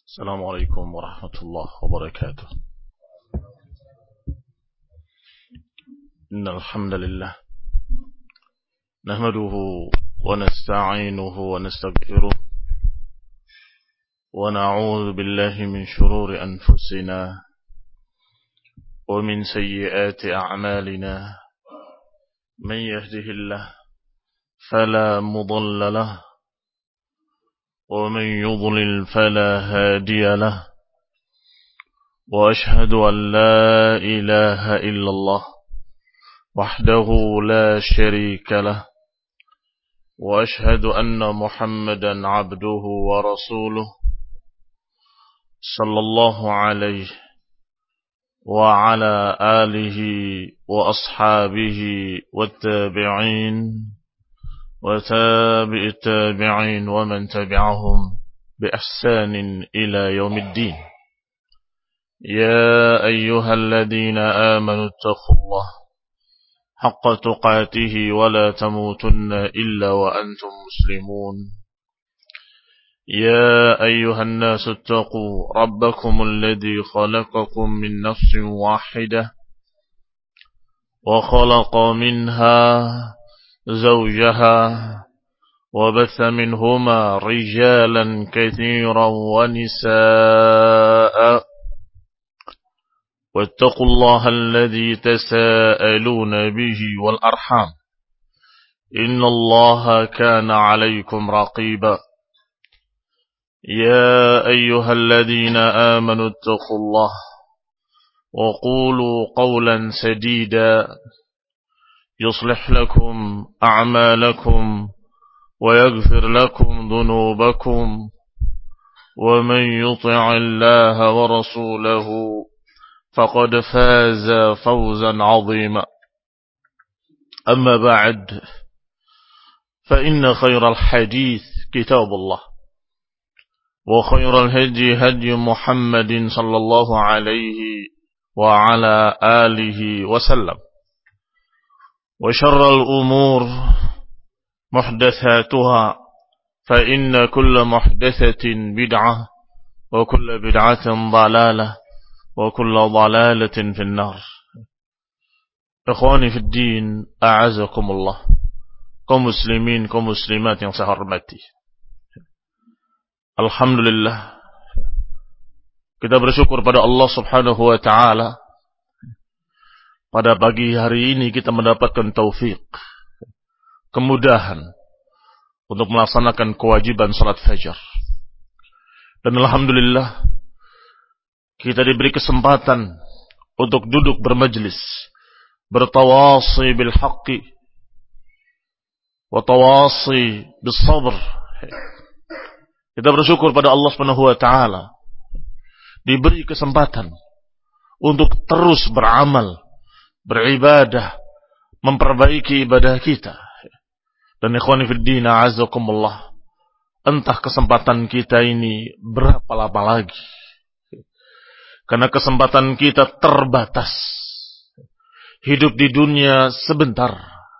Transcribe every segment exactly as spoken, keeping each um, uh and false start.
السلام عليكم ورحمة الله وبركاته. إن الحمد لله نحمده ونستعينه ونستغفره ونعوذ بالله من شرور أنفسنا ومن سيئات أعمالنا. من يهده الله فلا مضل له ومن يضلل فلا هادي له، وأشهد أن لا إله إلا الله وحده لا شريك له، وأشهد أن محمدا عبده ورسوله صلى الله عليه وعلى آله وأصحابه والتابعين وتابع التابعين ومن تبعهم بإحسان إلى يوم الدين. يا أيها الذين آمنوا اتقوا الله حق تقاته ولا تموتن إلا وأنتم مسلمون. يا أيها الناس اتقوا ربكم الذي خلقكم من نفس واحدة وخلق منها زوجها وبث منهما رجالا كثيرا ونساء، واتقوا الله الذي تساءلون به والأرحام إن الله كان عليكم رقيبا. يا أيها الذين آمنوا اتقوا الله وقولوا قولا سديدا يصلح لكم أعمالكم ويغفر لكم ذنوبكم، ومن يطع الله ورسوله فقد فاز فوزا عظيما. أما بعد، فإن خير الحديث كتاب الله، وخير الهدي هدي محمد صلى الله عليه وعلى آله وسلم، وشر الأمور محدثاتها، فإن كل محدثة بدعة وكل بدعة ضلالة وكل ضلالة في النار. إخواني في الدين، أعزكم الله. kaum muslimin, kaum muslimat yang saya hormati, alhamdulillah, kita bersyukur pada Allah subhanahu wa ta'ala. Pada pagi hari ini kita mendapatkan taufik, kemudahan untuk melaksanakan kewajiban salat fajar. Dan alhamdulillah kita diberi kesempatan untuk duduk bermajlis, bertawasi bil haqqi wa tawasi bis sabr. Kita bersyukur pada Allah Subhanahu wa taala diberi kesempatan untuk terus beramal, beribadah, memperbaiki ibadah kita. Dan ikhwani fid din, a'azakumullah, entah kesempatan kita ini berapa lama lagi, karena kesempatan kita terbatas. Hidup di dunia sebentar,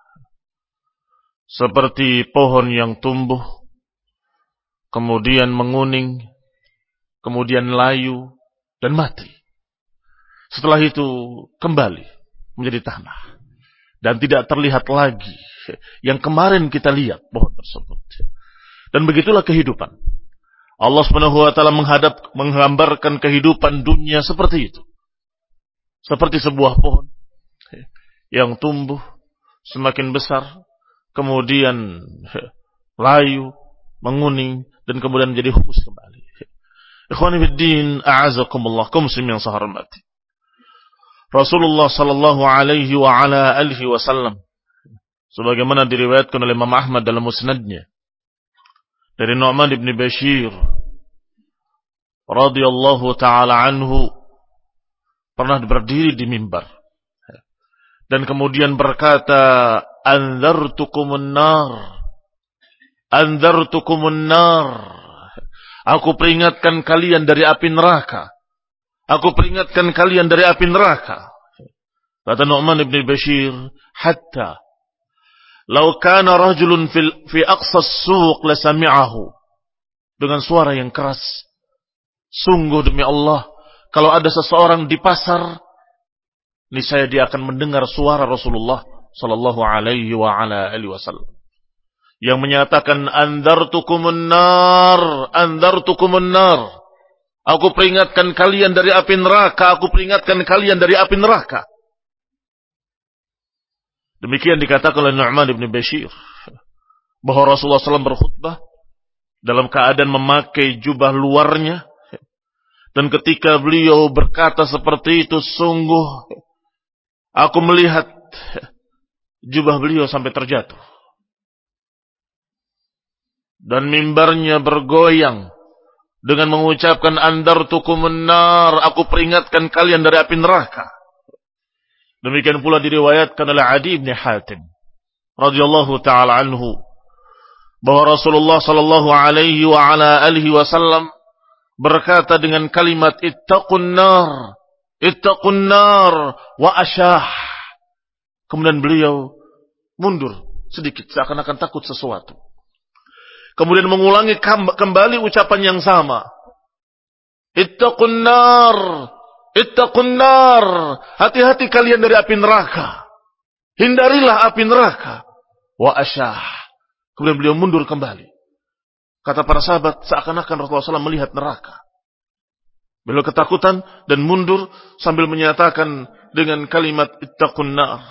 seperti pohon yang tumbuh, kemudian menguning, kemudian layu dan mati. Setelah itu kembali menjadi tanah dan tidak terlihat lagi yang kemarin kita lihat pohon tersebut. Dan begitulah kehidupan. Allah Subhanahu wa taala menghadap menggambarkan kehidupan dunia seperti itu. Seperti sebuah pohon yang tumbuh semakin besar, kemudian layu, menguning, dan kemudian menjadi humus kembali. Ikhwani fid din, a'azakumullah, kaum muslimin yang saya hormati. Rasulullah sallallahu alaihi wa ala alihi wasallam, sebagaimana diriwayatkan oleh Imam Ahmad dalam musnadnya dari Nu'man bin Bashir radhiyallahu taala anhu, pernah berdiri di mimbar dan kemudian berkata, anzartukumun nar, anzartukumun nar, aku peringatkan kalian dari api neraka. Aku peringatkan kalian dari api neraka. Kata Nu'man bin Bashir, hatta law kana rajulun fi aqsa as-suq la sami'ahu. Dengan suara yang keras, Sungguh demi Allah, kalau ada seseorang di pasar, niscaya dia akan mendengar suara Rasulullah sallallahu alaihi wa ala alihi wasallam yang menyatakan andzartukumun nar, andzartukumun nar. Aku peringatkan kalian dari api neraka, aku peringatkan kalian dari api neraka. Demikian dikatakan oleh Nu'man bin Bashir bahwa Rasulullah sallallahu alaihi wasallam berkhutbah dalam keadaan memakai jubah luarnya. Dan ketika beliau berkata seperti itu, sungguh aku melihat jubah beliau sampai terjatuh. Dan mimbarnya bergoyang dengan mengucapkan andartukumun nar, aku peringatkan kalian dari api neraka. Demikian pula diriwayatkan oleh Adi bin Hatim radhiyallahu taala anhu bahwa Rasulullah sallallahu alaihi wa ala alihi wasallam berkata dengan kalimat ittaqun nar, ittaqun nar wa asyah. Kemudian beliau mundur sedikit seakan-akan takut sesuatu. Kemudian mengulangi kembali ucapan yang sama. Ittaqun nar, ittaqun nar. Hati-hati kalian dari api neraka. Hindarilah api neraka. Wa asyah. Kemudian beliau mundur kembali. Kata para sahabat, seakan-akan Rasulullah sallallahu alaihi wasallam melihat neraka. Beliau ketakutan dan mundur sambil menyatakan dengan kalimat ittaqun nar.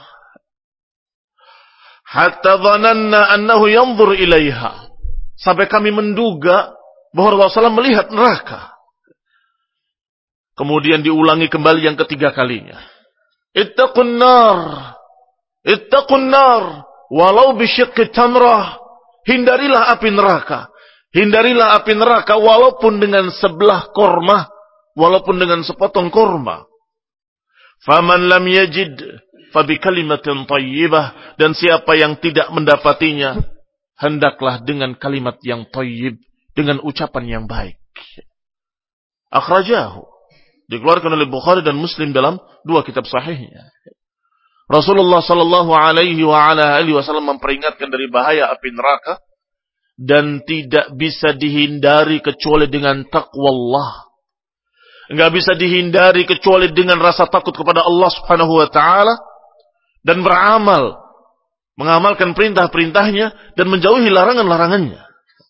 Hatta dhananna annahu yanzur ilaiha. Sampai kami menduga bahwa Rasulullah sallallahu alaihi wasallam melihat neraka. Kemudian diulangi kembali yang ketiga kalinya. Ittaqun nar. Ittaqun nar. Walau bisyiqqi tamrah. Hindarilah api neraka. Hindarilah api neraka walaupun dengan sebelah korma, walaupun dengan sepotong korma. Faman lam yajid fabi kalimatin thayyibah, dan siapa yang tidak mendapatinya hendaklah dengan kalimat yang thayyib, dengan ucapan yang baik. Akhrajahu, dikeluarkan oleh Bukhari dan Muslim dalam dua kitab sahihnya. Rasulullah sallallahu alaihi wa ala alihi wasallam memperingatkan dari bahaya api neraka. Dan tidak bisa dihindari kecuali dengan taqwa Allah. Enggak bisa dihindari kecuali dengan rasa takut kepada Allah Subhanahu wa taala dan beramal, mengamalkan perintah-perintahnya dan menjauhi larangan-larangannya.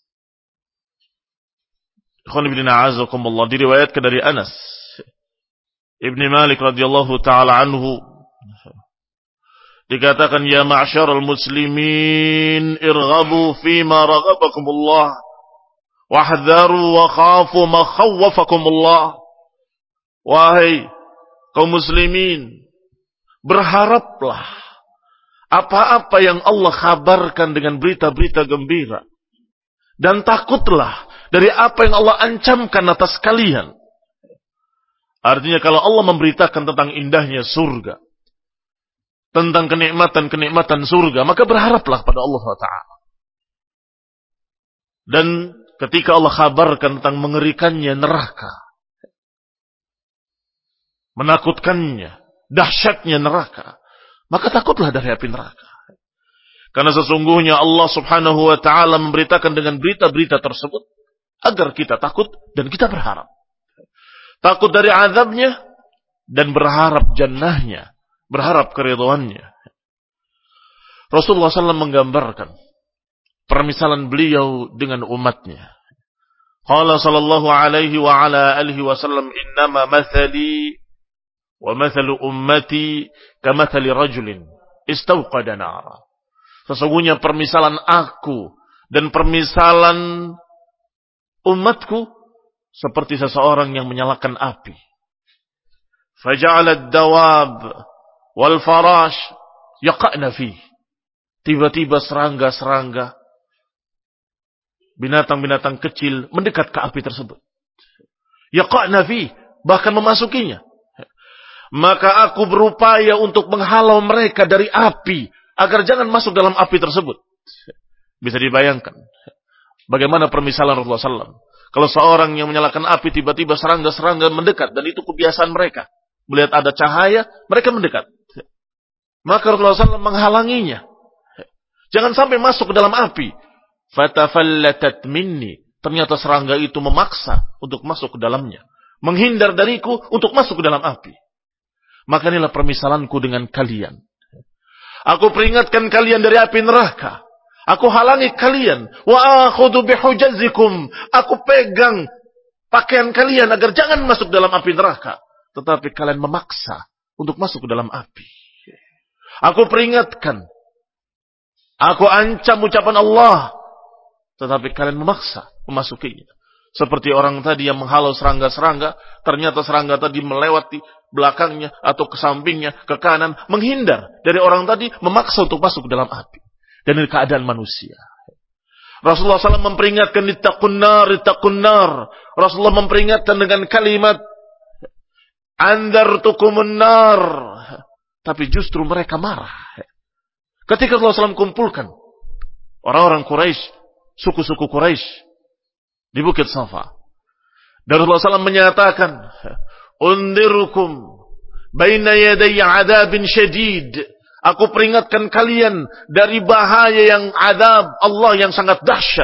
Ikhwan fillah a'azakumullah, diriwayatkan dari Anas Ibn Malik radhiyallahu taala anhu dikatakan, ya ma'syaral muslimin irghabu fima raghabakumullah wahdharu wa khafu ma khawwafakumullah. Wahai kaum muslimin, berharaplah apa-apa yang Allah kabarkan dengan berita-berita gembira, dan takutlah dari apa yang Allah ancamkan atas kalian. Artinya kalau Allah memberitakan tentang indahnya surga, tentang kenikmatan-kenikmatan surga, maka berharaplah pada Allah Taala. Dan ketika Allah kabarkan tentang mengerikannya neraka, menakutkannya, dahsyatnya neraka, maka takutlah dari api neraka. Karena sesungguhnya Allah Subhanahu wa taala memberitakan dengan berita-berita tersebut agar kita takut dan kita berharap. Takut dari azabnya dan berharap jannahnya, berharap keridhaannya. Rasulullah sallallahu alaihi wasallam menggambarkan permisalan beliau dengan umatnya. Qala sallallahu alaihi wa ala alihi wasallam, innama mathali wa mathalu ummati kamathali rajulin istawqada nara. Sesungguhnya permisalan aku dan permisalan umatku seperti seseorang yang menyalakan api. Faja'ala ad-dawab wal farash yaqa'na fi. Tiba-tiba serangga-serangga, binatang-binatang kecil mendekat ke api tersebut. Yaqa'na fi, bahkan memasukinya. Maka aku berupaya untuk menghalau mereka dari api agar jangan masuk dalam api tersebut. Bisa dibayangkan bagaimana permisalan Rasulullah sallallahu alaihi wasallam. Kalau seorang yang menyalakan api tiba-tiba serangga-serangga mendekat, dan itu kebiasaan mereka. Melihat ada cahaya, mereka mendekat. Maka Rasulullah sallallahu alaihi wasallam menghalanginya. Jangan sampai masuk ke dalam api. Fatafallatat minni. Ternyata serangga itu memaksa untuk masuk ke dalamnya. Menghindar dariku untuk masuk ke dalam api. Maka inilah permisalanku dengan kalian. Aku peringatkan kalian dari api neraka. Aku halangi kalian. Wa akhudhu bihujazikum. Aku pegang pakaian kalian agar jangan masuk dalam api neraka. Tetapi kalian memaksa untuk masuk ke dalam api. Aku peringatkan. Aku ancam ucapan Allah. Tetapi kalian memaksa memasukinya. Seperti orang tadi yang menghalau serangga-serangga. Ternyata serangga tadi melewati belakangnya atau ke sampingnya, ke kanan. Menghindar dari orang tadi, memaksa untuk masuk ke dalam api. Dan ini keadaan manusia. Rasulullah shallallahu alaihi wasallam memperingatkan, ittaqun nar, ittaqun nar. Rasulullah memperingatkan dengan kalimat, andartukumun nar. Tapi justru mereka marah. Ketika Rasulullah shallallahu alaihi wasallam kumpulkan orang-orang Quraisy, suku-suku Quraisy di Bukit Safa. Dan Rasulullah shallallahu alaihi wasallam menyatakan, undirukum baina yaday adabin syadid. Aku peringatkan kalian dari bahaya yang adab Allah yang sangat dahsyat.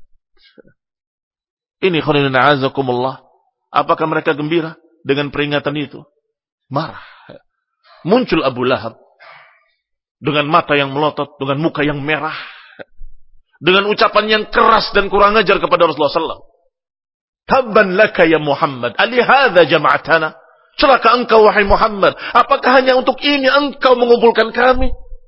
Ini khairin a'azakumullah. Apakah mereka gembira dengan peringatan itu? Marah. Muncul Abu Lahab dengan mata yang melotot, dengan muka yang merah, dengan ucapan yang keras dan kurang ajar kepada Rasulullah sallallahu alaihi wasallam. Tabban laka ya Muhammad, alihadza jama'atana. Celaka engkau wahai Muhammad, apakah hanya untuk ini engkau mengumpulkan kami?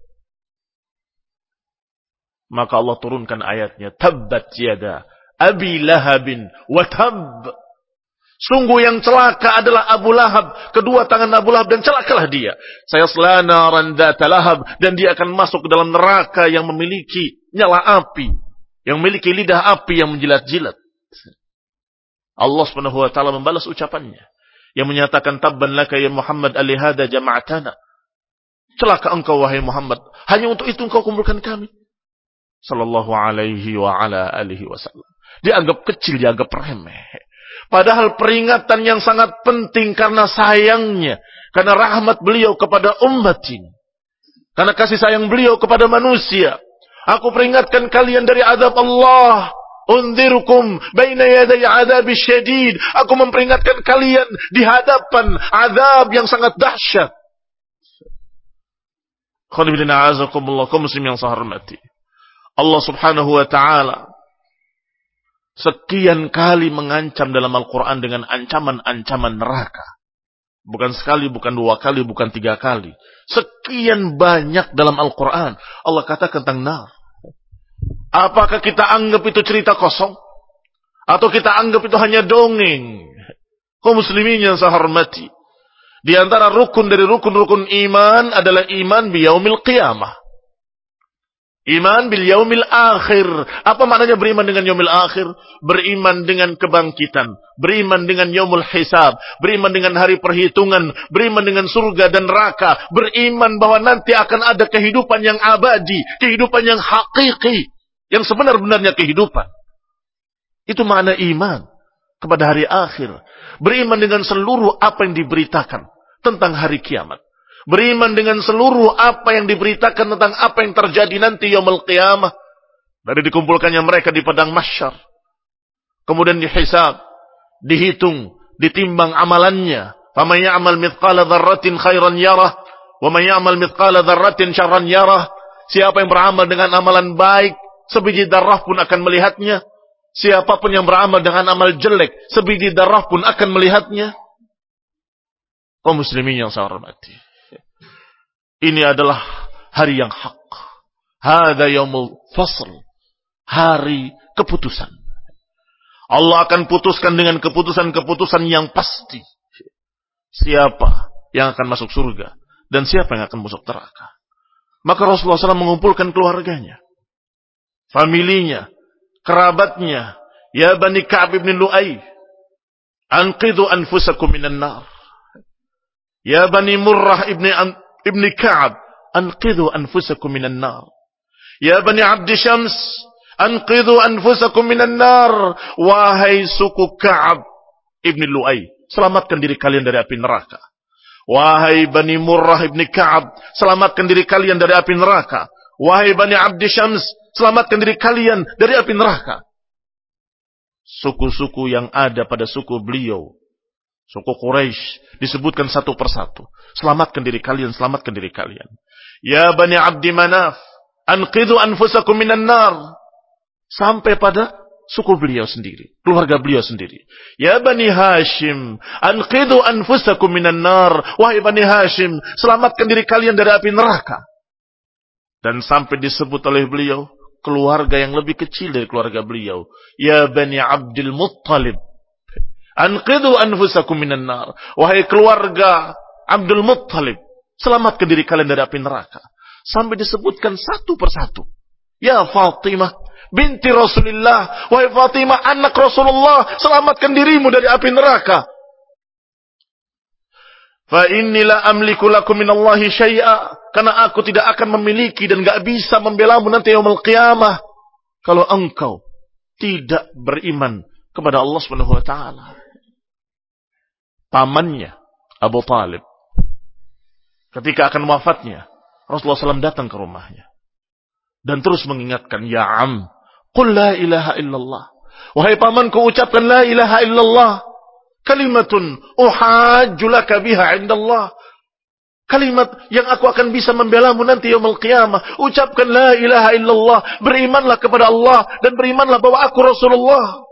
Maka Allah turunkan ayatnya, tabbat yada abi lahabin wa tab. Sungguh yang celaka adalah Abu Lahab, kedua tangan Abu Lahab, dan celakalah dia. Sayasla naran dzata lahab, dan dia akan masuk ke dalam neraka yang memiliki nyala api, yang memiliki lidah api yang menjilat-jilat. Allah Subhanahu wa taala membalas ucapannya yang menyatakan, tabban laka ya Muhammad alihada jama'atana. Celaka engkau wahai Muhammad, hanya untuk itu engkau kumpulkan kami. Sallallahu alaihi wa ala alihi wasallam. Dianggap kecil, dianggap remeh. Padahal peringatan yang sangat penting karena sayangnya, karena rahmat beliau kepada umat ini, karena kasih sayang beliau kepada manusia. Aku peringatkan kalian dari azab Allah. Undirukum baina yaday adzabis syadid. Aku memperingatkan kalian di hadapan azab yang sangat dahsyat. Khonibina azakumullah, kaum muslim yang saya hormati. Allah Subhanahu wa taala sekian kali mengancam dalam Al-Quran dengan ancaman-ancaman neraka. Bukan sekali, bukan dua kali, bukan tiga kali. Sekian banyak dalam Al-Quran Allah katakan tentang nar. Apakah kita anggap itu cerita kosong? Atau kita anggap itu hanya dongeng? Kaum muslimin yang saya hormati, di antara rukun dari rukun-rukun iman adalah iman biyaumil qiyamah. Iman bil yaumil akhir. Apa maknanya beriman dengan yaumil akhir? Beriman dengan kebangkitan, beriman dengan yaumul hisab, beriman dengan hari perhitungan, beriman dengan surga dan neraka, beriman bahwa nanti akan ada kehidupan yang abadi, kehidupan yang hakiki, yang sebenar-benarnya kehidupan. Itu makna iman kepada hari akhir. Beriman dengan seluruh apa yang diberitakan tentang hari kiamat. Beriman dengan seluruh apa yang diberitakan tentang apa yang terjadi nanti yaumul qiyamah. Dari dikumpulkannya mereka di padang mahsyar. Kemudian dihisab, dihitung, ditimbang amalannya. Faman ya'mal mithqala dzarratin khairan yarah, wa man ya'mal mithqala dzarratin syarran yarah. Siapa yang beramal dengan amalan baik, sebiji darah pun akan melihatnya. Siapapun yang beramal dengan amal jelek, sebiji darah pun akan melihatnya. Kaum muslimin yang saya hormati, ini adalah hari yang hak. Hada yaumul fasl. Hari keputusan. Allah akan putuskan dengan keputusan-keputusan yang pasti. Siapa yang akan masuk surga dan siapa yang akan masuk neraka. Maka Rasulullah shallallahu alaihi wasallam mengumpulkan keluarganya, familinya, kerabatnya. Ya Bani Ka'ab ibn Lu'ay, anqidhu anfusakum minan nar. Ya Bani Murrah ibn Ibni Ka'ab, anqidhu anfusakum minan nar. Ya Bani Abdi Syams, anqidhu anfusakum minan nar. Wahai suku Ka'ab ibni Lu'ay, selamatkan diri kalian dari api neraka. Wahai Bani Murrah ibni Ka'ab, selamatkan diri kalian dari api neraka. Wahai Bani Abdi Syams, selamatkan diri kalian dari api neraka. suku-suku yang ada pada suku beliau, suku Quraisy, disebutkan satu persatu. Selamatkan diri kalian, selamatkan diri kalian. Ya Bani Abdi Manaf, anqidhu anfusakum minan nar. Sampai pada suku beliau sendiri, keluarga beliau sendiri. Ya Bani Hashim, anqidhu anfusakum minan nar. Wahai Bani Hashim, selamatkan diri kalian dari api neraka. Dan sampai disebut oleh beliau keluarga yang lebih kecil dari keluarga beliau. Ya Bani Abdul Muttalib, anqidhu anfusakum minan nar. Wahai keluarga Abdul Muttalib, selamatkan diri kalian dari api neraka. Sampai disebutkan satu persatu. Ya Fatimah binti Rasulullah, wahai Fatimah anak Rasulullah, selamatkan dirimu dari api neraka. Fa inni la amliku lakum minallahi syai'a, karena aku tidak akan memiliki dan enggak bisa membelamu nanti yaumul qiyamah kalau engkau tidak beriman kepada Allah Subhanahu wa taala. Pamannya Abu Talib ketika akan wafatnya, Rasulullah shallallahu alaihi wasallam datang ke rumahnya dan terus mengingatkan, ya am, qul la ilaha illallah. Wahai pamanku, ucapkan la ilaha illallah. Kalimatun uhajju laka biha indallah. Kalimat yang aku akan bisa membelamu nanti yaumul qiyamah. Ucapkan la ilaha illallah. Berimanlah kepada Allah dan berimanlah bahwa aku Rasulullah.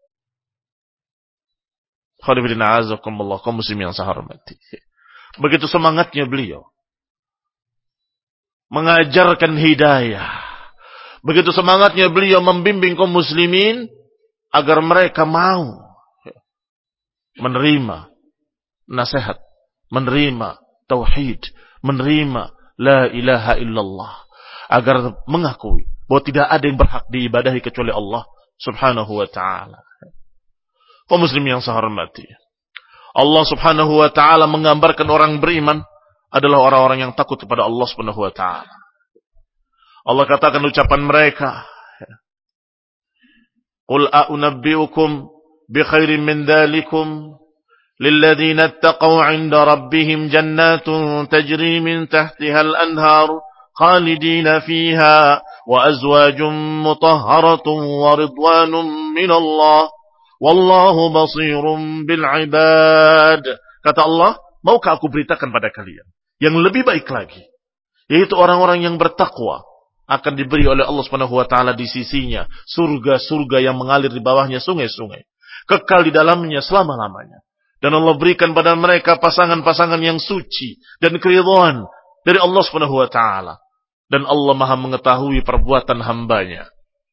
Khalifidina azakumullah, kaum muslim yang saya hormati. Begitu semangatnya beliau mengajarkan hidayah. Begitu semangatnya beliau membimbing kaum muslimin agar mereka mau menerima nasihat, menerima tauhid, menerima la ilaha illallah, agar mengakui bahwa tidak ada yang berhak diibadahi kecuali Allah Subhanahu wa taala. Kaum muslimin yang saya hormati, Allah Subhanahu wa taala menggambarkan orang beriman adalah orang-orang yang takut kepada Allah Subhanahu wa taala. Allah katakan ucapan mereka, Qul a'unabbi'ukum bi khairin min dhalikum lilladzina ittaqaw 'inda rabbihim jannatun tajri min tahtiha al-anhar khalidina fiha wa azwajun mutahharatun wa ridwanun min Allah wallahu basirun bil 'ibad. Kata Allah, maukah aku beritakan pada kalian yang lebih baik lagi, yaitu orang-orang yang bertakwa akan diberi oleh Allah Subhanahu wa taala di sisinya surga-surga yang mengalir di bawahnya sungai-sungai, kekal di dalamnya selama-lamanya. Dan Allah berikan pada mereka pasangan-pasangan yang suci dan keridhaan dari Allah Subhanahu wa taala. Dan Allah Maha mengetahui perbuatan hambanya.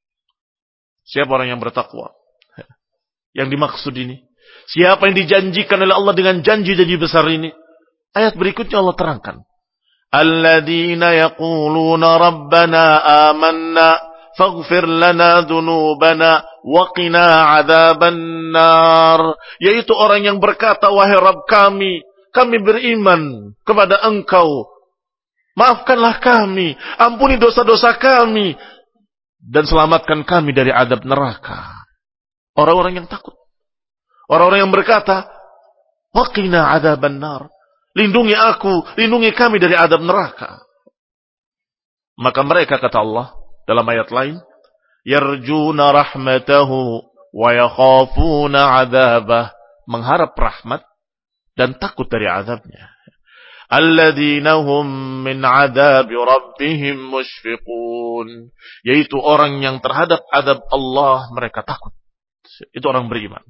Siapa orang yang bertakwa? Yang dimaksud ini, siapa yang dijanjikan oleh Allah dengan janji-janji besar ini? Ayat berikutnya Allah terangkan. Alladzina yaquluna rabbana amanna faghfir lana dhunubana wa qina adzabannar. Yaitu orang yang berkata, wahai Rabb kami, kami beriman kepada Engkau. Maafkanlah kami, ampuni dosa-dosa kami, dan selamatkan kami dari azab neraka. Orang-orang yang takut. Orang-orang yang berkata, wa qina adzabannar. Lindungi aku, lindungi kami dari azab neraka. Maka mereka, kata Allah dalam ayat lain, yarjuna rahmatahu wa yakhafuna adzabah, mengharap rahmat dan takut dari azabnya. Alladzina hum min adzabi rabbihim mushfiqun, yaitu orang yang terhadap azab Allah mereka takut. Itu orang beriman.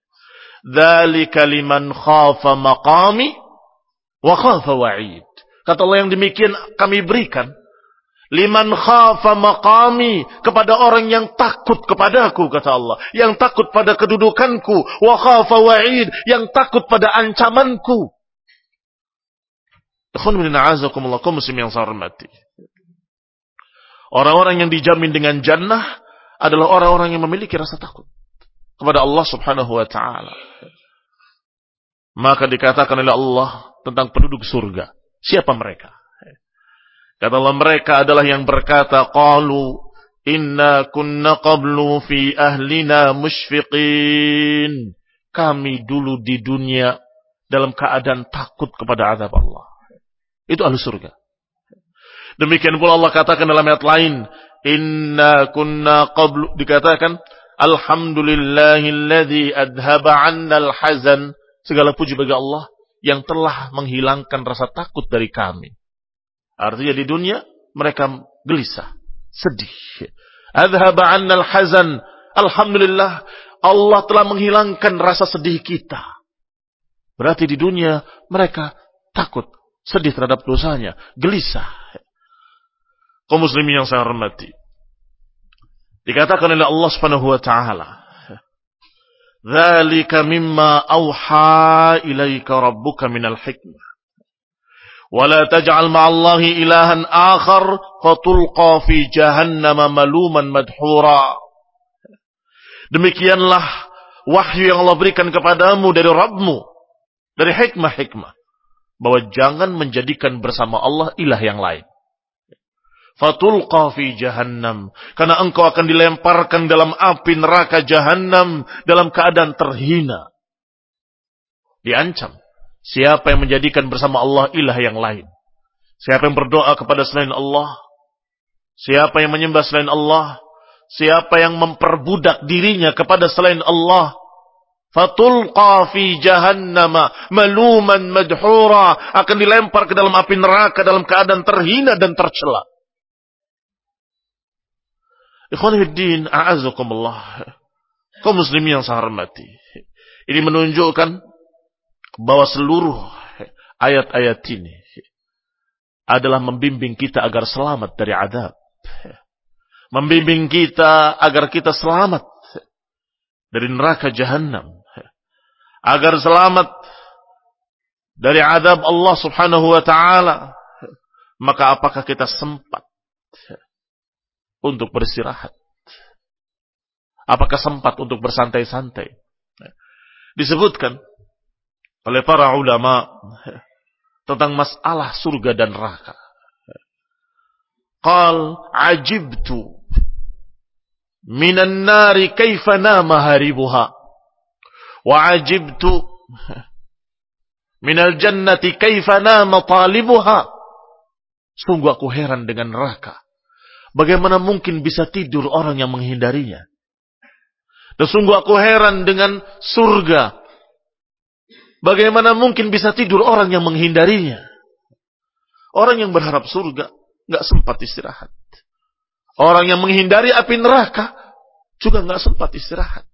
Dzalika liman khafa maqami wa khafa wa'id. Kata Allah, yang demikian kami berikan liman khafa maqami, kepada orang yang takut kepadaku, kata Allah, yang takut pada kedudukanku, wa khafa wa'id, yang takut pada ancamanku. Ikhwan min a'azakumullah, kaum muslimin yang saya hormati. Orang-orang yang dijamin dengan jannah adalah orang-orang yang memiliki rasa takut kepada Allah Subhanahu wa taala. Maka dikatakan oleh Allah tentang penduduk surga, siapa mereka? Kata Allah, mereka adalah yang berkata, qalu inna kunna qablu fi ahlina mushfiqin. Kami dulu di dunia dalam keadaan takut kepada azab Allah. Itu ahli surga. Demikian pula Allah katakan dalam ayat lain, inna kunna qablu, dikatakan Alhamdulillahilladzi adhaba 'annal hazan. Segala puji bagi Allah yang telah menghilangkan rasa takut dari kami. Artinya di dunia mereka gelisah, sedih. Adhaba 'annal hazan. Alhamdulillah Allah telah menghilangkan rasa sedih kita. Berarti di dunia mereka takut, sedih terhadap dosanya, gelisah. Kaum muslimin yang saya hormati, dikatakan oleh Allah Subhanahu wa taala, "Dzalika mimma auha ilaika rabbuka minal hikmah. Wa la taj'al ma'allahi ilahan akhar fatulqa fi jahannam maluman madhura." Demikianlah wahyu yang Allah berikan kepadamu dari Rabbmu, dari hikmah-hikmah, bahwa jangan menjadikan bersama Allah ilah yang lain. Fatulqa fi jahannam, karena engkau akan dilemparkan dalam api neraka jahannam dalam keadaan terhina. Diancam siapa yang menjadikan bersama Allah ilah yang lain, siapa yang berdoa kepada selain Allah, siapa yang menyembah selain Allah, siapa yang memperbudak dirinya kepada selain Allah, fatulqa fi jahannama maluman madhura, akan dilempar ke dalam api neraka dalam keadaan terhina dan tercela. Ikhwanifiddin, a'azakumullah. Kaum muslimin yang saya hormati, ini menunjukkan bahwa seluruh ayat-ayat ini adalah membimbing kita agar selamat dari azab, membimbing kita agar kita selamat dari neraka jahannam, agar selamat dari azab Allah Subhanahu wa taala. Maka apakah kita sempat untuk beristirahat? Apakah sempat untuk bersantai-santai? Disebutkan oleh para ulama tentang masalah surga dan neraka. Qal ajibtu minan nari kaifa nama haribuha wa ajibtu minal jannati kaifa nama talibuha. Sungguh aku heran dengan neraka. Bagaimana mungkin bisa tidur orang yang menghindarinya? Dan sungguh aku heran dengan surga. Bagaimana mungkin bisa tidur orang yang menghindarinya? Orang yang berharap surga nggak sempat istirahat. Orang yang menghindari api neraka juga nggak sempat istirahat.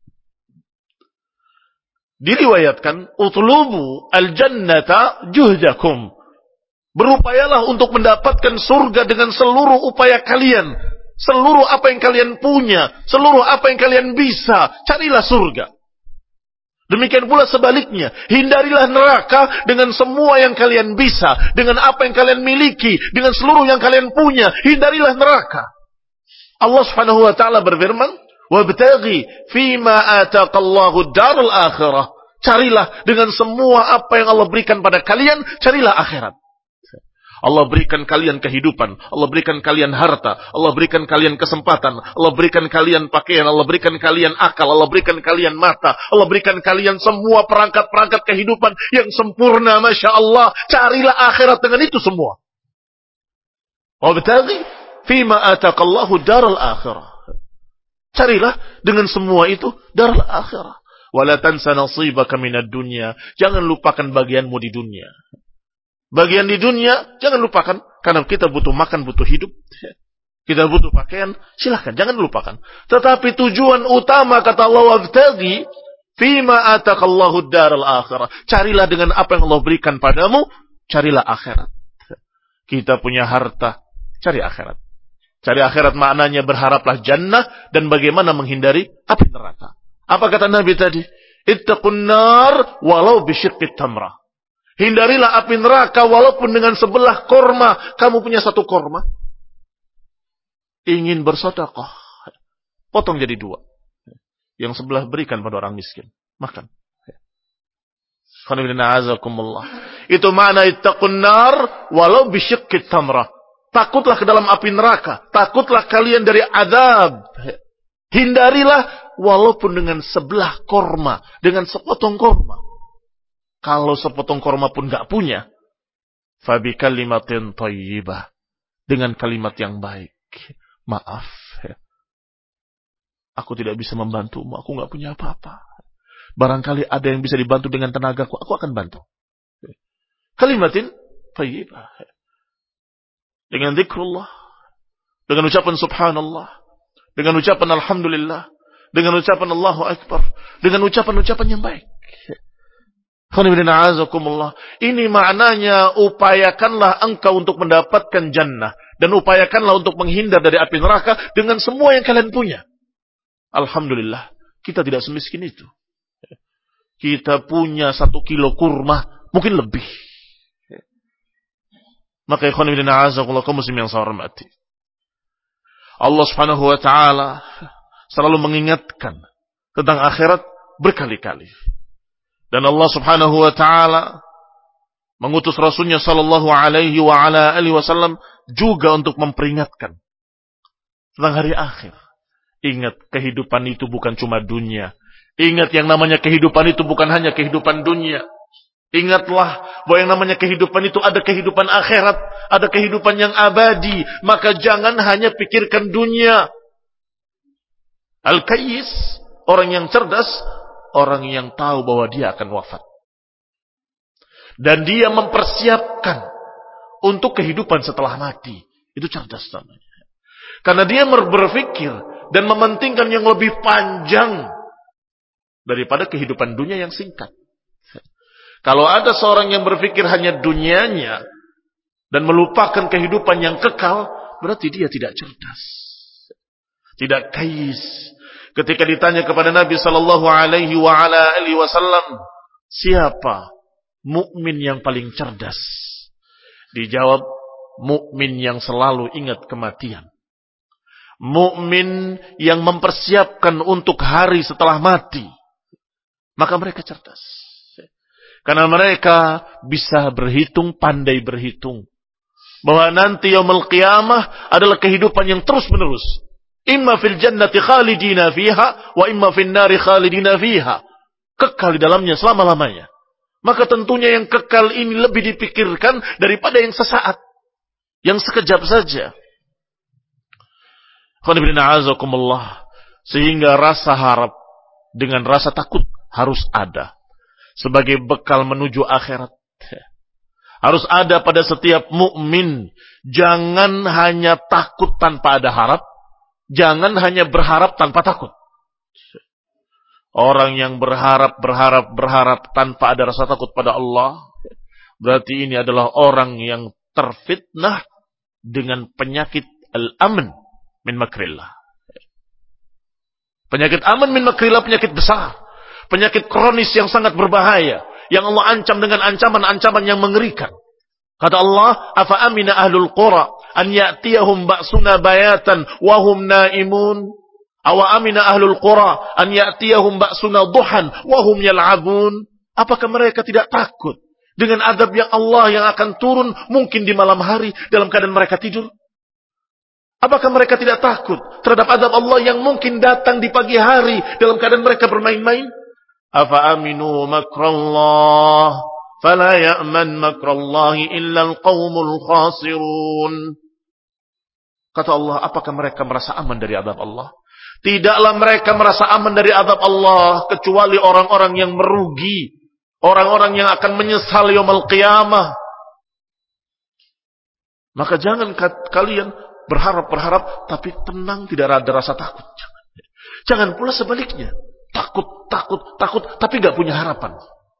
Diriwayatkan, utlubu al-jannata juhdakum. Berupayalah untuk mendapatkan surga dengan seluruh upaya kalian. Seluruh apa yang kalian punya. Seluruh apa yang kalian bisa. Carilah surga. Demikian pula sebaliknya. Hindarilah neraka dengan semua yang kalian bisa. Dengan apa yang kalian miliki. Dengan seluruh yang kalian punya. Hindarilah neraka. Allah subhanahu wa ta'ala berfirman, "Wabtaghi fima ataqallahu darul akhirah." Carilah dengan semua apa yang Allah berikan pada kalian. Carilah akhirat. Allah berikan kalian kehidupan, Allah berikan kalian harta, Allah berikan kalian kesempatan, Allah berikan kalian pakaian, Allah berikan kalian akal, Allah berikan kalian mata, Allah berikan kalian semua perangkat-perangkat kehidupan yang sempurna, Masya Allah. Carilah akhirat dengan itu semua. Wabtaghi fima ataqallahu daral akhirah. Carilah dengan semua itu daral akhirah. Wala tansa nasibaka minad dunya. Jangan lupakan bagianmu di dunia. Bagian di dunia, jangan lupakan. Karena kita butuh makan, butuh hidup. Kita butuh pakaian, silahkan, jangan lupakan. Tetapi tujuan utama, kata Allah, wabtaghi fima ataqallahu daral akhirah. Carilah dengan apa yang Allah berikan padamu, carilah akhirat. Kita punya harta, cari akhirat. Cari akhirat maknanya berharaplah jannah dan bagaimana menghindari api neraka. Apa kata Nabi tadi? Ittaqun nar walau bisyiqqit tamrah. Hindarilah api neraka walaupun dengan sebelah korma. Kamu punya satu korma. Ingin bersedekah. Potong jadi dua. Yang sebelah berikan pada orang miskin. Makan. Itu makna ittaqun nar walau bisyiqqit tamrah. Takutlah ke dalam api neraka. Takutlah kalian dari azab. Hindarilah walaupun dengan sebelah korma. Dengan sepotong korma. Kalau sepotong korma pun gak punya, fabi kalimatin thayyibah, dengan kalimat yang baik, maaf. Aku tidak bisa membantumu, aku nggak punya apa-apa. Barangkali ada yang bisa dibantu dengan tenagaku, aku akan bantu. Kalimatin thayyibah. Dengan zikrullah, dengan ucapan subhanallah, dengan ucapan alhamdulillah, dengan ucapan Allahu Akbar, dengan ucapan-ucapan yang baik. Ini maknanya upayakanlah engkau untuk mendapatkan jannah dan upayakanlah untuk menghindar dari api neraka dengan semua yang kalian punya. Alhamdulillah, kita tidak semiskin itu. Kita punya satu kilo kurma, mungkin lebih. Maka ikhwan fillah a'azakumullah kaum muslimin yang saya hormati, Allah Subhanahu wa taala selalu mengingatkan tentang akhirat berkali-kali. Dan Allah Subhanahu wa taala mengutus Rasulnya sallallahu alaihi wa ala alihi wasallam juga untuk memperingatkan tentang hari akhir. Ingat, kehidupan itu bukan cuma dunia. Ingat, yang namanya kehidupan itu bukan hanya kehidupan dunia. Ingatlah bahwa yang namanya kehidupan itu ada kehidupan akhirat, ada kehidupan yang abadi. Maka jangan hanya pikirkan dunia. Al-Kayyis, orang yang cerdas, orang yang tahu bahwa dia akan wafat. Dan dia mempersiapkan untuk kehidupan setelah mati. Itu cerdas namanya. Karena dia berpikir dan mementingkan yang lebih panjang daripada kehidupan dunia yang singkat. Kalau ada seorang yang berpikir hanya dunianya dan melupakan kehidupan yang kekal, berarti dia tidak cerdas, tidak kais. Ketika ditanya kepada Nabi sallallahu alaihi wa ala alihi wasallam, siapa mukmin yang paling cerdas? Dijawab, mukmin yang selalu ingat kematian. Mukmin yang mempersiapkan untuk hari setelah mati. Maka mereka cerdas. Karena mereka bisa berhitung, pandai berhitung. Bahwa nanti yaumul qiyamah adalah kehidupan yang terus menerus. Imma fil jannati khalidina fiha, wa imma fil nari khalidina fiha. Kekal di dalamnya selama-lamanya. Maka tentunya yang kekal ini lebih dipikirkan daripada yang sesaat. Yang sekejap saja. Sehingga rasa harap dengan rasa takut harus ada. Sebagai bekal menuju akhirat. Harus ada pada setiap mukmin. Jangan hanya takut tanpa ada harap. Jangan hanya berharap tanpa takut. Orang yang berharap, berharap, berharap tanpa ada rasa takut pada Allah, berarti ini adalah orang yang terfitnah dengan penyakit al-aman min makrillah. Penyakit aman min makrillah, penyakit besar. Penyakit kronis yang sangat berbahaya. Yang Allah ancam dengan ancaman-ancaman yang mengerikan. Kata Allah, afa amina ahlul qura an ya'tiyahum ba'suna bayatan wa hum naimun. Awa amina ahlul qura an ya'tiyahum ba'suna duhan wa hum yal'abun. Apakah mereka tidak takut dengan azab yang Allah yang akan turun mungkin di malam hari dalam keadaan mereka tidur? Apakah mereka tidak takut terhadap azab Allah yang mungkin datang di pagi hari dalam keadaan mereka bermain-main? Afa aminu makrallah fala ya'man makrallahi illa al-qaumul khasirun. Kata Allah, apakah mereka merasa aman dari azab Allah? Tidaklah mereka merasa aman dari azab Allah kecuali orang-orang yang merugi, orang-orang yang akan menyesal yaumul qiyamah. Maka jangan kalian berharap-berharap tapi tenang, tidak ada rasa takut. Jangan. Jangan pula sebaliknya. Takut, takut, takut, tapi gak punya harapan.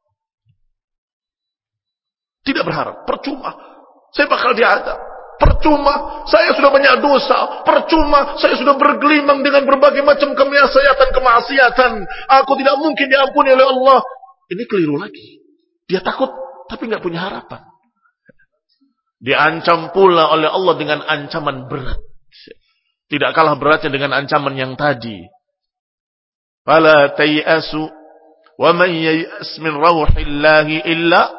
Tidak berharap, percuma. Saya bakal diadab. Percuma, saya sudah banyak dosa. Percuma, saya sudah bergelimang dengan berbagai macam kemaksiatan, kemaksiatan. Aku tidak mungkin diampuni oleh Allah. Ini keliru lagi. Dia takut, tapi gak punya harapan. Diancam pula oleh Allah dengan ancaman berat. Tidak kalah beratnya dengan ancaman yang tadi. Fala tayasu wa man yayas min rauhillahi illa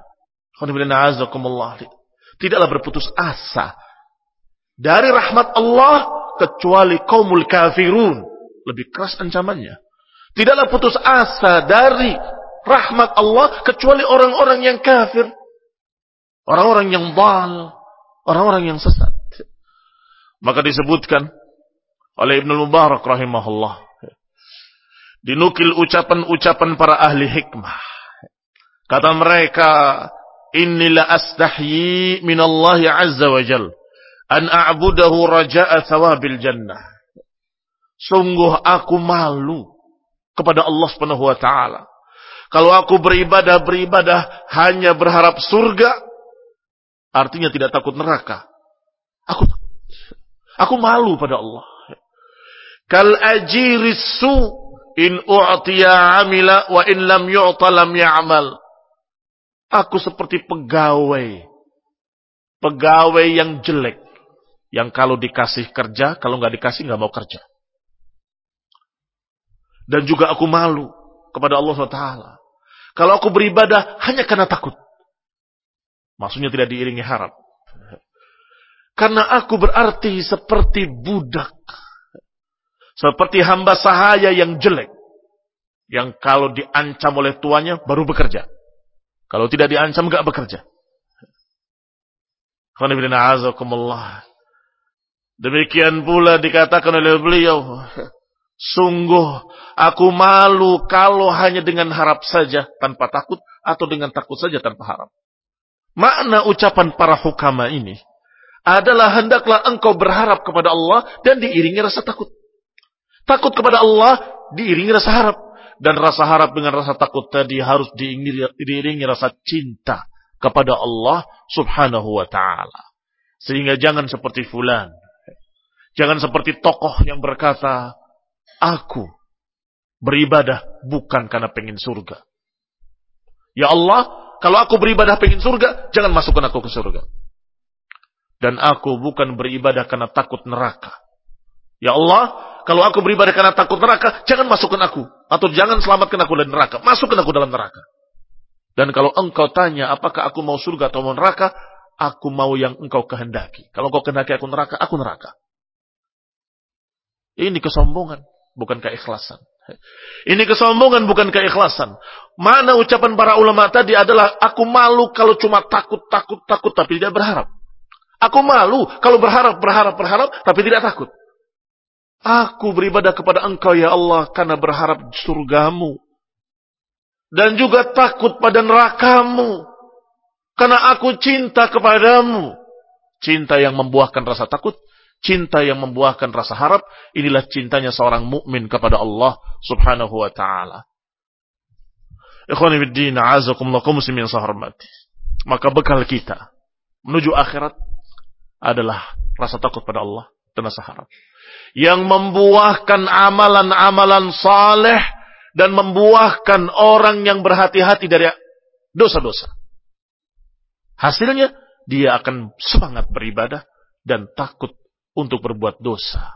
tidaklah berputus asa dari rahmat Allah kecuali kaumul kafirun. Lebih keras ancamannya. Tidaklah putus asa dari rahmat Allah kecuali orang-orang yang kafir, orang-orang yang dhal, orang-orang yang sesat. Maka disebutkan oleh Ibnu Mubarak rahimahullah dinukil ucapan-ucapan para ahli hikmah. Kata mereka, inni la astahyi minallahi azza wa jal an a'budahu raja'a thawabil jannah. Sungguh aku malu kepada Allah Subhanahu wa taala kalau aku beribadah-beribadah hanya berharap surga, artinya tidak takut neraka. Aku aku malu pada Allah. Kal ajiris su in u'tiya amila wa in lam yu'ta lam ya'mal. Aku seperti pegawai. Pegawai yang jelek. Yang kalau dikasih kerja, kalau nggak dikasih nggak mau kerja. Dan juga aku malu kepada Allah subhanahu wa taala kalau aku beribadah hanya karena takut. Maksudnya tidak diiringi harap. Karena aku berarti seperti budak. Seperti hamba sahaya yang jelek. Yang kalau diancam oleh tuannya baru bekerja. Kalau tidak diancam enggak bekerja. Demikian pula dikatakan oleh beliau, sungguh aku malu kalau hanya dengan harap saja tanpa takut atau dengan takut saja tanpa harap. Makna ucapan para hukama ini adalah hendaklah engkau berharap kepada Allah dan diiringi rasa takut. Takut kepada Allah diiringi rasa harap. Dan rasa harap dengan rasa takut tadi harus diiringi, diiringi rasa cinta kepada Allah subhanahu wa ta'ala. Sehingga jangan seperti fulan. Jangan seperti tokoh yang berkata, aku beribadah bukan karena pengen surga. Ya Allah, kalau aku beribadah pengen surga, jangan masukkan aku ke surga. Dan aku bukan beribadah karena takut neraka. Ya Allah, kalau aku beribadah karena takut neraka, jangan masukkan aku. Atau jangan selamatkan aku dari neraka. Masukkan aku dalam neraka. Dan kalau engkau tanya, apakah aku mau surga atau mau neraka? Aku mau yang engkau kehendaki. Kalau engkau kehendaki aku neraka, aku neraka. Ini kesombongan, bukan keikhlasan. Ini kesombongan, bukan keikhlasan. Mana ucapan para ulama tadi adalah, aku malu kalau cuma takut, takut, takut, tapi tidak berharap. Aku malu kalau berharap, berharap, berharap, tapi tidak takut. Aku beribadah kepada engkau ya Allah karena berharap surgamu. Dan juga takut pada nerakamu. Karena aku cinta kepadamu. Cinta yang membuahkan rasa takut. Cinta yang membuahkan rasa harap. Inilah cintanya seorang mukmin kepada Allah subhanahu wa ta'ala. Ikhwani fiddin, a'azakumullah kaum muslimin yang saya hormati. Maka bekal kita menuju akhirat adalah rasa takut pada Allah dan rasa harap. Yang membuahkan amalan-amalan saleh dan membuahkan orang yang berhati-hati dari dosa-dosa. Hasilnya dia akan semangat beribadah dan takut untuk berbuat dosa.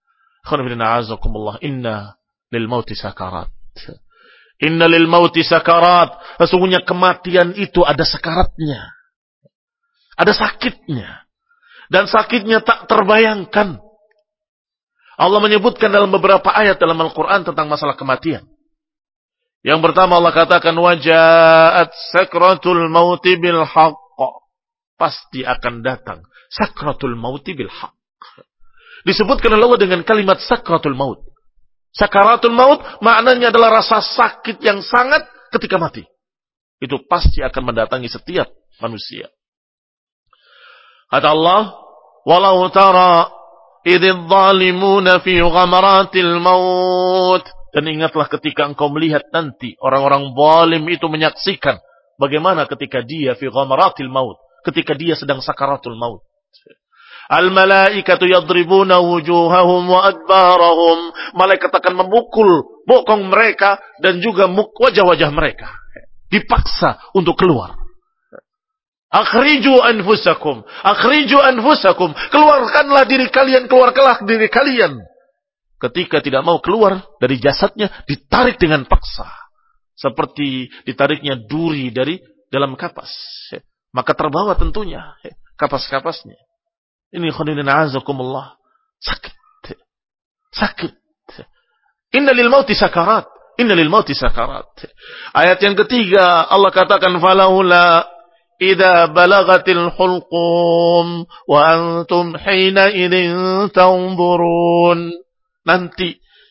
Inna lil mauti sakarat. Inna lil mauti sakarat. Sesungguhnya kematian itu ada sakaratnya. Ada sakitnya. Dan sakitnya tak terbayangkan. Allah menyebutkan dalam beberapa ayat dalam Al-Quran tentang masalah kematian. Yang pertama Allah katakan, Waja'at sakratul mauti bil haqq. Pasti akan datang sakratul mauti bil haqq. Disebutkan oleh Allah dengan kalimat sakratul maut. Sakaratul maut maknanya adalah rasa sakit yang sangat ketika mati. Itu pasti akan mendatangi setiap manusia. Kata Allah, Walau tara idh zalimuna fi ghamaratil maut. Dan ingatlah ketika engkau melihat nanti orang-orang zalim itu menyaksikan bagaimana ketika dia fi ghamaratil maut, ketika dia sedang sakaratul maut. Al malaikatu yadribuna wujuhahum wa adbarahum. Malaikat akan memukul bokong mereka dan juga wajah-wajah mereka. Dipaksa untuk keluar. Akhriju anfusakum. Akhriju anfusakum. Keluarkanlah diri kalian. Keluarkanlah diri kalian. Ketika tidak mau keluar dari jasadnya, ditarik dengan paksa. Seperti ditariknya duri dari dalam kapas. Maka terbawa tentunya kapas-kapasnya. Ini khoninin a'azakumullah. Sakit. Sakit. Inna lil mauti sakarat. Inna lil mauti sakarat. Ayat yang ketiga, Allah katakan, Falahula Idza balagatil hulqum wa antum hina idzin tanzurun. Nanti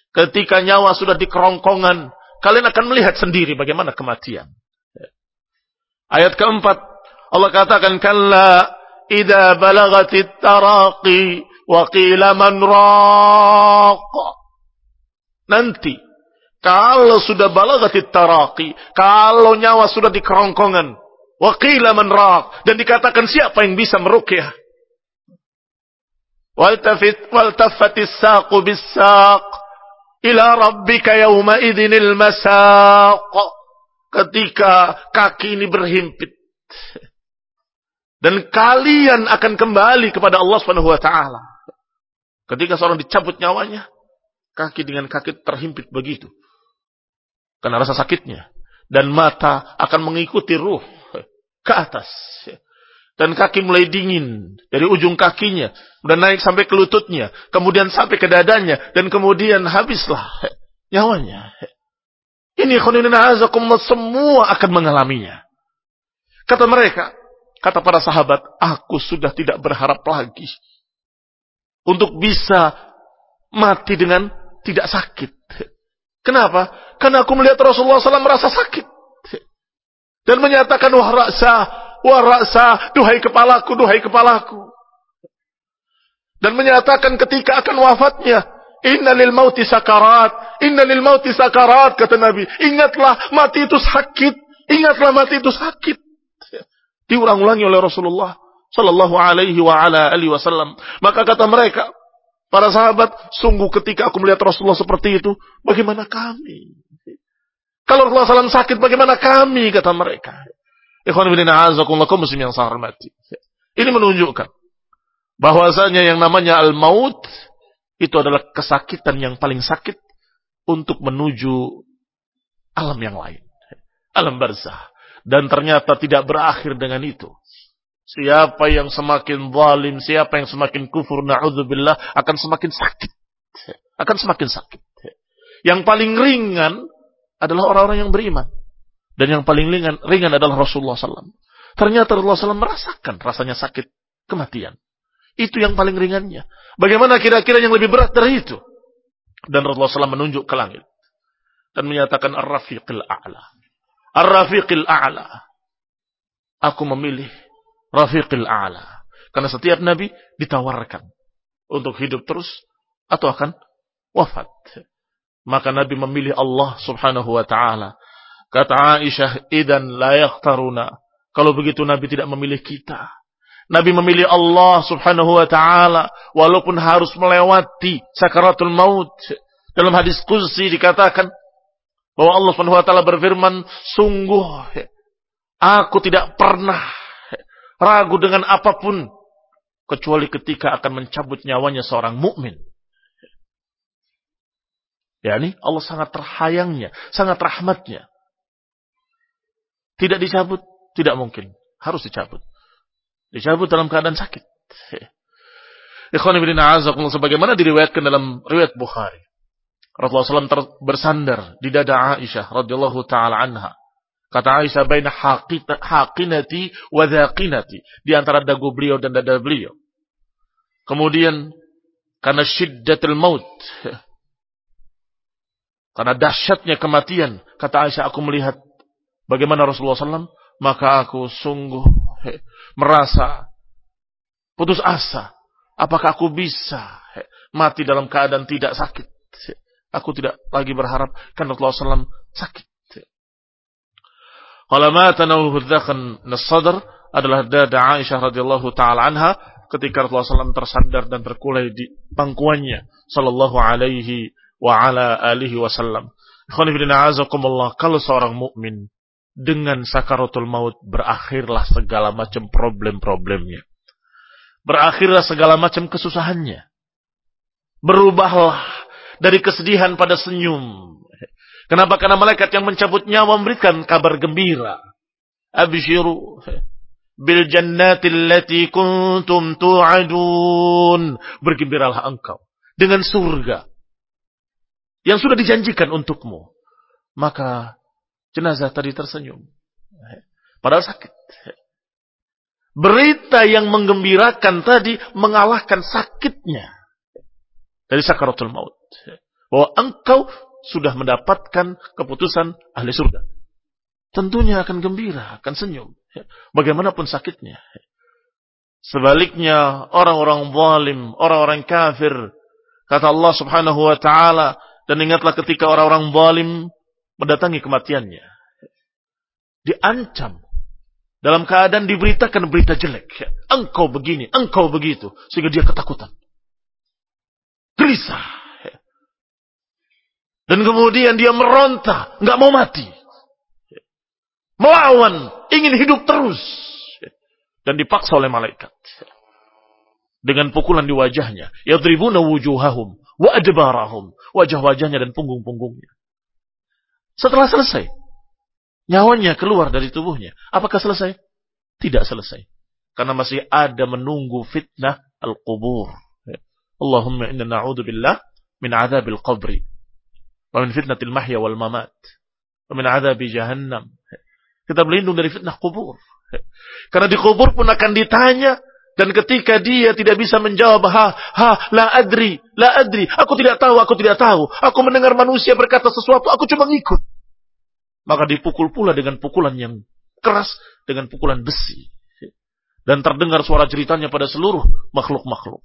Ketika nyawa sudah di kerongkongan, kalian akan melihat sendiri bagaimana kematian. Ayat keempat, Allah katakan, kalla idza balagatit taraqi wa qila man raq. Nanti kalau sudah balagatit taraqi, kalau nyawa sudah di kerongkongan, wa qila man raq, dan dikatakan siapa yang bisa meruqyah. Waltafit waltafatis saqu bis-saq ila rabbika yawma idzinil masaq. Ketika kaki ini berhimpit dan kalian akan kembali kepada Allah Subhanahu wa taala. Ketika seorang dicabut nyawanya, kaki dengan kaki terhimpit begitu karena rasa sakitnya, dan mata akan mengikuti ruh ke atas, dan kaki mulai dingin dari ujung kakinya dan naik sampai ke lututnya, kemudian sampai ke dadanya, dan kemudian habislah nyawanya. Ini khonina azakumullah, semua akan mengalaminya. Kata mereka, kata para sahabat, aku sudah tidak berharap lagi untuk bisa mati dengan tidak sakit. Kenapa? Karena aku melihat Rasulullah shallallahu alaihi wasallam merasa sakit dan menyatakan, wah ra'sa, wah ra'sa, duhai kepalaku, duhai kepalaku. Dan menyatakan ketika akan wafatnya, inna lil mauti sakarat, inna lil mauti sakarat, kata Nabi. Ingatlah mati itu sakit, ingatlah mati itu sakit. Diulang-ulangi oleh Rasulullah sallallahu alaihi wa ala alihi wasallam. Maka kata mereka, para sahabat, sungguh ketika aku melihat Rasulullah seperti itu, bagaimana kami? Kalau Rasulullah sallallahu alaihi wasallam sakit, bagaimana kami? Kata mereka. Ikhwan fillah, azakumullah, kaum muslim yang saya hormati. Ini menunjukkan bahwasanya yang namanya al-maut itu adalah kesakitan yang paling sakit untuk menuju alam yang lain, alam barzah. Dan ternyata tidak berakhir dengan itu. Siapa yang semakin zalim, siapa yang semakin kufur, na'udzubillah, akan semakin sakit. Akan semakin sakit. Yang paling ringan adalah orang-orang yang beriman. Dan yang paling ringan, ringan adalah Rasulullah sallallahu alaihi wasallam. Ternyata Rasulullah sallallahu alaihi wasallam merasakan rasanya sakit kematian. Itu yang paling ringannya. Bagaimana kira-kira yang lebih berat dari itu? Dan Rasulullah sallallahu alaihi wasallam menunjuk ke langit dan menyatakan Ar-Rafiqil A'la. Ar-Rafiqil A'la. Aku memilih Rafiqil A'la. Karena setiap nabi ditawarkan untuk hidup terus atau akan wafat. Maka Nabi memilih Allah Subhanahu wa taala. Kata Aisyah, "Idzan la yakhtaruna." Kalau begitu Nabi tidak memilih kita. Nabi memilih Allah Subhanahu wa taala walaupun harus melewati sakaratul maut. Dalam hadis qudsi dikatakan bahwa Allah Subhanahu wa taala berfirman, "Sungguh aku tidak pernah ragu dengan apapun kecuali ketika akan mencabut nyawanya seorang mukmin." yakni Allah sangat terhayangnya, sangat rahmatnya. Tidak dicabut, tidak mungkin. Harus dicabut. Dicabut dalam keadaan sakit. Ikhwan fillah a'azakumullah, sebagaimana diriwayatkan dalam riwayat Bukhari. Rasulullah shallallahu alaihi wasallam bersandar di dada Aisyah radhiyallahu taala anha. Kata Aisyah, baina haqinati wa dhaqinati, di antara dagu beliau dan dada beliau. Kemudian karena syiddatul maut, karena dahsyatnya kematian, kata Aisyah, aku melihat bagaimana Rasulullah shallallahu alaihi wasallam, maka aku sungguh merasa putus asa. Apakah aku bisa mati dalam keadaan tidak sakit? Aku tidak lagi berharap karena Rasulullah shallallahu alaihi wasallam sakit. Qala ma tanawhu dzakhan nas-sadr adalah dada Aisyah radhiyallahu taala anha ketika Rasulullah shallallahu alaihi wasallam tersandar dan terkulai di pangkuannya sallallahu alaihi wa ala alihi wasallam. Ikhwan fillah a'azakumullah, kalau seorang mukmin dengan sakaratul maut berakhirlah segala macam problem-problemnya. Berakhirlah segala macam kesusahannya. Berubahlah dari kesedihan pada senyum. Kenapa? Karena malaikat yang mencabut nyawa memberikan kabar gembira. Abshiru bil jannati allati kuntum tu'adun. Bergembiralah engkau dengan surga yang sudah dijanjikan untukmu. Maka jenazah tadi tersenyum. Padahal sakit. Berita yang menggembirakan tadi mengalahkan sakitnya dari sakaratul maut. bahwa engkau sudah mendapatkan keputusan ahli surga. Tentunya akan gembira, akan senyum. Bagaimanapun sakitnya. Sebaliknya, orang-orang zalim, orang-orang kafir, kata Allah subhanahu wa ta'ala, dan ingatlah ketika orang-orang zalim mendatangi kematiannya. Diancam. Dalam keadaan diberitakan berita jelek. Engkau begini, engkau begitu. Sehingga dia ketakutan. Gelisah. Dan kemudian dia meronta, nggak mau mati. Melawan, ingin hidup terus. Dan dipaksa oleh malaikat. Dengan pukulan di wajahnya. Yadribuna wujuhahum, wa adbarahum. Wajah-wajahnya dan punggung-punggungnya. Setelah selesai, nyawanya keluar dari tubuhnya. Apakah selesai? Tidak selesai. Karena masih ada menunggu fitnah al-qubur. Allahumma inna na'udhu billah min adhabil qabri. Wa min fitnatil mahya wal mamat. Wa min adhabi jahannam. Kita berlindung dari fitnah kubur. Karena di kubur pun akan ditanya. Dan ketika dia tidak bisa menjawab, ha, ha, la adri, la adri. Aku tidak tahu, aku tidak tahu. Aku mendengar manusia berkata sesuatu, aku cuma ngikut. Maka dipukul pula dengan pukulan yang keras, dengan pukulan besi. Dan terdengar suara jeritanya pada seluruh makhluk-makhluk.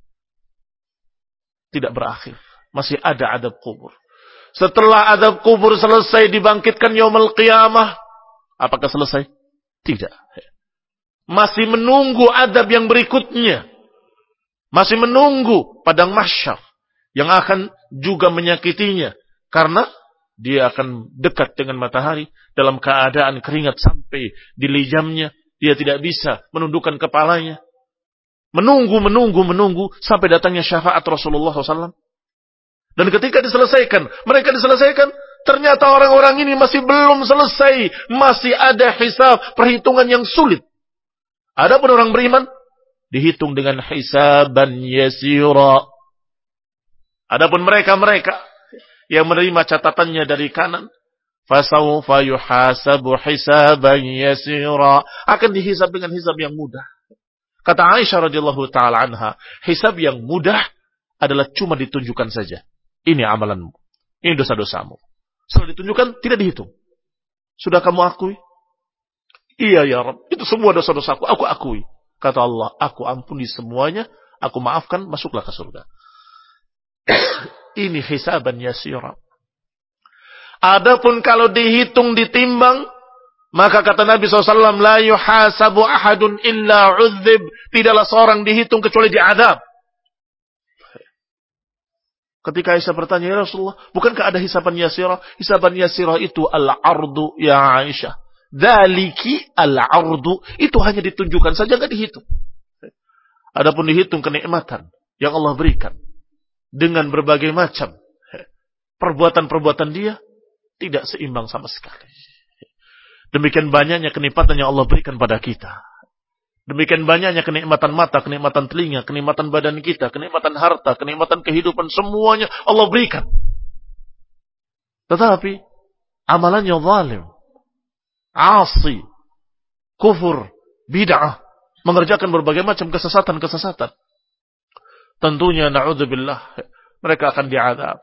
Tidak berakhir. Masih ada adab kubur. Setelah adab kubur selesai, dibangkitkan yaumul qiyamah. Apakah selesai? Tidak. Masih menunggu adab yang berikutnya. Masih menunggu padang mahsyar yang akan juga menyakitinya. Karena dia akan dekat dengan matahari dalam keadaan keringat sampai di lijamnya. Dia tidak bisa menundukkan kepalanya. Menunggu, menunggu, menunggu sampai datangnya syafaat Rasulullah shallallahu alaihi wasallam. Dan ketika diselesaikan, mereka diselesaikan, ternyata orang-orang ini masih belum selesai. Masih ada hisab, perhitungan yang sulit. Adapun orang beriman, dihitung dengan hisaban yasira. Adapun mereka-mereka yang menerima catatannya dari kanan, fasawfa yuhasabu hisaban yasira. Akan dihisab dengan hisab yang mudah. Kata Aisyah radhiyallahu ta'ala anha, hisab yang mudah adalah cuma ditunjukkan saja. Ini amalanmu. Ini dosa-dosamu. Setelah ditunjukkan, tidak dihitung. Sudah kamu akui? Iya ya Rabb, itu semua dosa-dosaku, aku akui. Kata Allah, aku ampuni semuanya, aku maafkan, masuklah ke surga. Ini hisaban yasira. Adapun kalau dihitung, ditimbang, maka kata Nabi shallallahu alaihi wasallam, la yuhasabu ahadun illa udzib. Tidaklah seorang dihitung kecuali diadab. Ketika Aisyah bertanya, ya Rasulullah, bukankah ada hisaban yasirah? Hisaban yasirah itu al-ardu ya Aisyah. Dzaliki al-ardu, itu hanya ditunjukkan saja, enggak dihitung. Adapun dihitung kenikmatan yang Allah berikan dengan berbagai macam perbuatan-perbuatan dia tidak seimbang sama sekali. Demikian banyaknya kenikmatan yang Allah berikan pada kita. Demikian banyaknya kenikmatan mata, kenikmatan telinga, kenikmatan badan kita, kenikmatan harta, kenikmatan kehidupan, semuanya Allah berikan. Tetapi amalannya zalim, asi, kufur, bid'ah, mengerjakan berbagai macam kesesatan-kesesatan. Tentunya na'udzubillah, mereka akan diazab.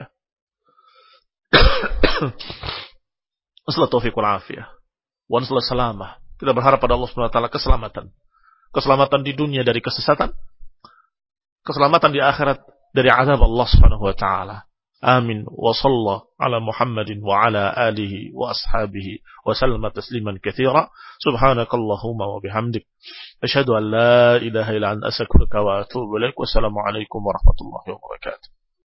Wassalamualaikum warahmatullahi wabarakatuh. Kita berharap pada Allah subhanahu wa taala keselamatan. Keselamatan di dunia dari kesesatan. Keselamatan di akhirat dari azab Allah subhanahu wa taala. Amin. Wa sallallahu ala Muhammadin wa ala alihi wa ashabihi wa sallama tasliman katsira. Subhanakallahumma wa bihamdik. Asyhadu an la ilaha illa anta astaghfiruka wa atubu ilaik. Wassalamu alaikum warahmatullahi wabarakatuh.